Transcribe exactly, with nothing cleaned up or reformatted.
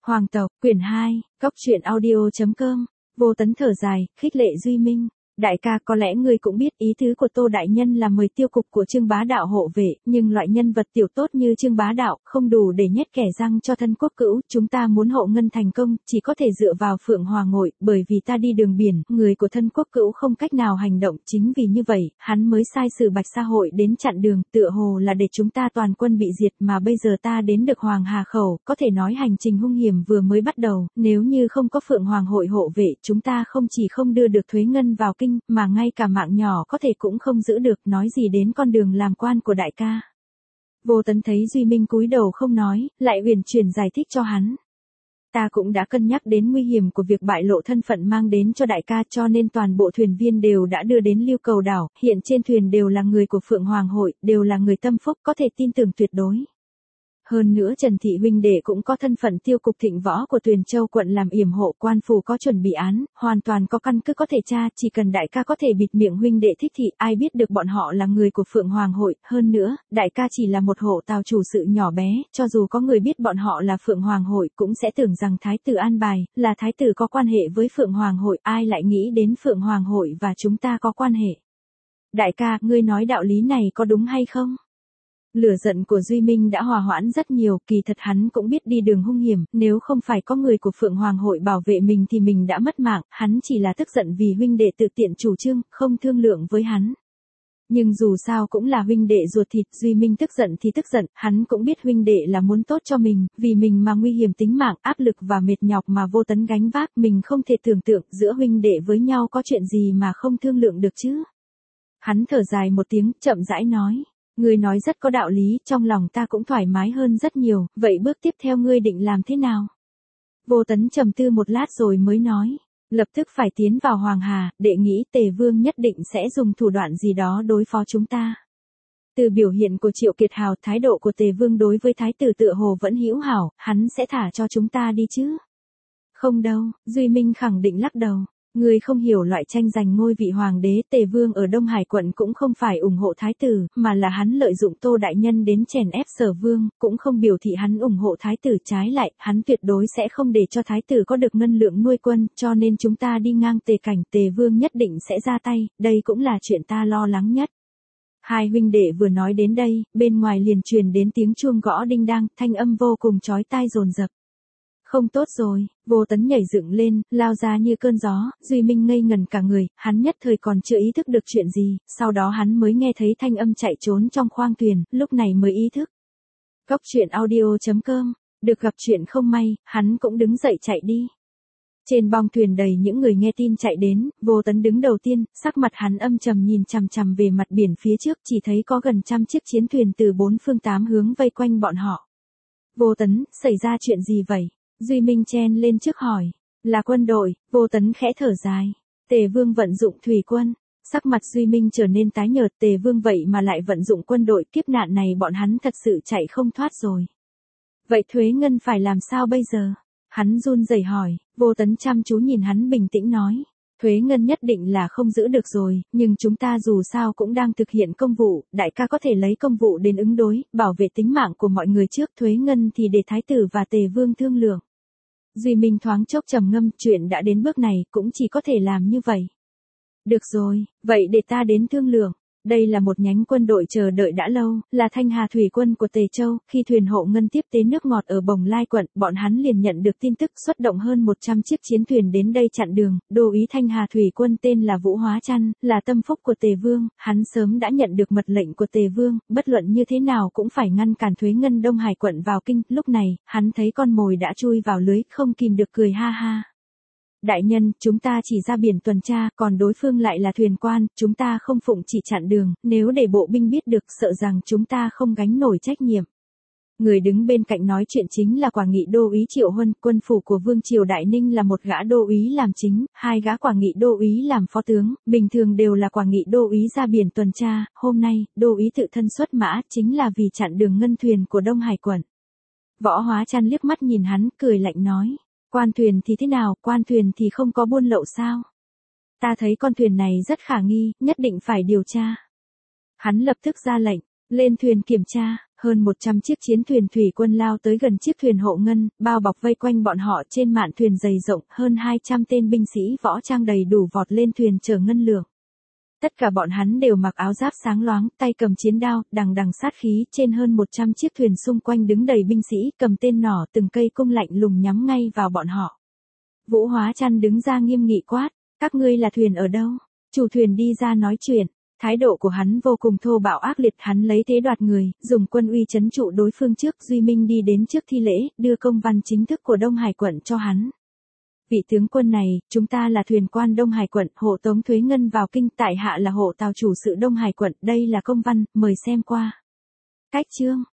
Hoàng tộc, quyển hai, Cóc truyện audio chấm com. Vô Tấn thở dài, khích lệ Duy Minh. Đại ca, có lẽ ngươi cũng biết ý tứ của Tô đại nhân là mời tiêu cục của Trương Bá Đạo hộ vệ, nhưng loại nhân vật tiểu tốt như Trương Bá Đạo không đủ để nhét kẻ răng cho thân quốc cữu, chúng ta muốn hộ ngân thành công, chỉ có thể dựa vào Phượng Hoàng Hội, bởi vì ta đi đường biển, người của thân quốc cữu không cách nào hành động, chính vì như vậy, hắn mới sai sử Bạch Sa Hội đến chặn đường, tựa hồ là để chúng ta toàn quân bị diệt, mà bây giờ ta đến được Hoàng Hà khẩu, có thể nói hành trình hung hiểm vừa mới bắt đầu, nếu như không có Phượng Hoàng Hội hộ vệ, chúng ta không chỉ không đưa được thuế ngân vào kinh, mà ngay cả mạng nhỏ có thể cũng không giữ được, nói gì đến con đường làm quan của đại ca. Vô Tấn thấy Duy Minh cúi đầu không nói, lại uyển chuyển giải thích cho hắn. Ta cũng đã cân nhắc đến nguy hiểm của việc bại lộ thân phận mang đến cho đại ca, cho nên toàn bộ thuyền viên đều đã đưa đến Lưu Cầu đảo, hiện trên thuyền đều là người của Phượng Hoàng Hội, đều là người tâm phúc, có thể tin tưởng tuyệt đối. Hơn nữa Trần Thị huynh đệ cũng có thân phận tiêu cục Thịnh Võ của Tuyền Châu quận làm yểm hộ, quan phủ có chuẩn bị án, hoàn toàn có căn cứ có thể tra, chỉ cần đại ca có thể bịt miệng huynh đệ Thích Thị, ai biết được bọn họ là người của Phượng Hoàng Hội, hơn nữa, đại ca chỉ là một hộ tàu chủ sự nhỏ bé, cho dù có người biết bọn họ là Phượng Hoàng Hội cũng sẽ tưởng rằng thái tử an bài, là thái tử có quan hệ với Phượng Hoàng Hội, ai lại nghĩ đến Phượng Hoàng Hội và chúng ta có quan hệ. Đại ca, ngươi nói đạo lý này có đúng hay không? Lửa giận của Duy Minh đã hòa hoãn rất nhiều, kỳ thật hắn cũng biết đi đường hung hiểm, nếu không phải có người của Phượng Hoàng Hội bảo vệ mình thì mình đã mất mạng, hắn chỉ là tức giận vì huynh đệ tự tiện chủ trương, không thương lượng với hắn. Nhưng dù sao cũng là huynh đệ ruột thịt, Duy Minh tức giận thì tức giận, hắn cũng biết huynh đệ là muốn tốt cho mình, vì mình mà nguy hiểm tính mạng, áp lực và mệt nhọc mà Vô Tấn gánh vác, mình không thể tưởng tượng giữa huynh đệ với nhau có chuyện gì mà không thương lượng được chứ. Hắn thở dài một tiếng, chậm rãi nói. Ngươi nói rất có đạo lý, trong lòng ta cũng thoải mái hơn rất nhiều, vậy bước tiếp theo ngươi định làm thế nào? Vô Tấn trầm tư một lát rồi mới nói, lập tức phải tiến vào Hoàng Hà, đệ nghĩ Tề Vương nhất định sẽ dùng thủ đoạn gì đó đối phó chúng ta. Từ biểu hiện của Triệu Kiệt Hào, thái độ của Tề Vương đối với thái tử tựa hồ vẫn hữu hảo, hắn sẽ thả cho chúng ta đi chứ? Không đâu, Duy Minh khẳng định lắc đầu. Ngươi không hiểu loại tranh giành ngôi vị hoàng đế, Tề Vương ở Đông Hải quận cũng không phải ủng hộ thái tử, mà là hắn lợi dụng Tô đại nhân đến chèn ép Sở Vương, cũng không biểu thị hắn ủng hộ thái tử, trái lại, hắn tuyệt đối sẽ không để cho thái tử có được ngân lượng nuôi quân, cho nên chúng ta đi ngang Tề cảnh, Tề Vương nhất định sẽ ra tay, đây cũng là chuyện ta lo lắng nhất. Hai huynh đệ vừa nói đến đây, bên ngoài liền truyền đến tiếng chuông gõ đinh đang, thanh âm vô cùng chói tai dồn dập. Không tốt rồi, Vô Tấn nhảy dựng lên, lao ra như cơn gió, Duy Minh ngây ngần cả người, hắn nhất thời còn chưa ý thức được chuyện gì, sau đó hắn mới nghe thấy thanh âm chạy trốn trong khoang thuyền, lúc này mới ý thức. Cóc truyện audio chấm com, được gặp chuyện không may, hắn cũng đứng dậy chạy đi. Trên bong thuyền đầy những người nghe tin chạy đến, Vô Tấn đứng đầu tiên, sắc mặt hắn âm trầm nhìn chằm chằm về mặt biển phía trước, chỉ thấy có gần trăm chiếc chiến thuyền từ bốn phương tám hướng vây quanh bọn họ. Vô Tấn, xảy ra chuyện gì vậy? Duy Minh chen lên trước hỏi, là quân đội. Vô Tấn khẽ thở dài, Tề Vương vận dụng thủy quân. Sắc mặt Duy Minh trở nên tái nhợt, Tề Vương vậy mà lại vận dụng quân đội, kiếp nạn này bọn hắn thật sự chạy không thoát rồi. Vậy thuế ngân phải làm sao bây giờ? Hắn run rẩy hỏi. Vô Tấn chăm chú nhìn hắn bình tĩnh nói, thuế ngân nhất định là không giữ được rồi, nhưng chúng ta dù sao cũng đang thực hiện công vụ, đại ca có thể lấy công vụ đến ứng đối, bảo vệ tính mạng của mọi người trước, thuế ngân thì để thái tử và Tề Vương thương lượng. Duy Minh thoáng chốc trầm ngâm, chuyện đã đến bước này, cũng chỉ có thể làm như vậy. Được rồi, vậy để ta đến thương lượng. Đây là một nhánh quân đội chờ đợi đã lâu, là Thanh Hà thủy quân của Tề Châu, khi thuyền hộ ngân tiếp tế nước ngọt ở Bồng Lai quận, bọn hắn liền nhận được tin tức xuất động hơn một trăm chiếc chiến thuyền đến đây chặn đường, đô úy Thanh Hà thủy quân tên là Vũ Hóa Chăn, là tâm phúc của Tề Vương, hắn sớm đã nhận được mật lệnh của Tề Vương, bất luận như thế nào cũng phải ngăn cản thuế ngân Đông Hải quận vào kinh, lúc này, hắn thấy con mồi đã chui vào lưới, không kìm được cười ha ha. Đại nhân, chúng ta chỉ ra biển tuần tra, còn đối phương lại là thuyền quan, chúng ta không phụng chỉ chặn đường, nếu để bộ binh biết được, sợ rằng chúng ta không gánh nổi trách nhiệm. Người đứng bên cạnh nói chuyện chính là Quả Nghị đô úy Triệu Huân, quân phủ của Vương triều Đại Ninh là một gã đô úy làm chính, hai gã Quả Nghị đô úy làm phó tướng, bình thường đều là Quả Nghị đô úy ra biển tuần tra, hôm nay, đô úy tự thân xuất mã, chính là vì chặn đường ngân thuyền của Đông Hải quận. Võ Hóa Chăn liếc mắt nhìn hắn, cười lạnh nói. Quan thuyền thì thế nào, quan thuyền thì không có buôn lậu sao? Ta thấy con thuyền này rất khả nghi, nhất định phải điều tra. Hắn lập tức ra lệnh, lên thuyền kiểm tra, hơn một trăm chiếc chiến thuyền thủy quân lao tới gần chiếc thuyền hộ ngân, bao bọc vây quanh bọn họ trên mạn thuyền dày rộng, hơn hai trăm tên binh sĩ võ trang đầy đủ vọt lên thuyền chở ngân lượng. Tất cả bọn hắn đều mặc áo giáp sáng loáng, tay cầm chiến đao, đằng đằng sát khí, trên hơn một trăm chiếc thuyền xung quanh đứng đầy binh sĩ, cầm tên nỏ, từng cây cung lạnh lùng nhắm ngay vào bọn họ. Vũ Hóa Chăn đứng ra nghiêm nghị quát, các ngươi là thuyền ở đâu? Chủ thuyền đi ra nói chuyện. Thái độ của hắn vô cùng thô bạo ác liệt, hắn lấy thế đoạt người, dùng quân uy trấn trụ đối phương trước. Duy Minh đi đến trước thi lễ, đưa công văn chính thức của Đông Hải quận cho hắn. Vị tướng quân này, chúng ta là thuyền quan Đông Hải quận, hộ tống thuế ngân vào kinh, tại hạ là hộ tàu chủ sự Đông Hải quận, đây là công văn, mời xem qua. Cách chương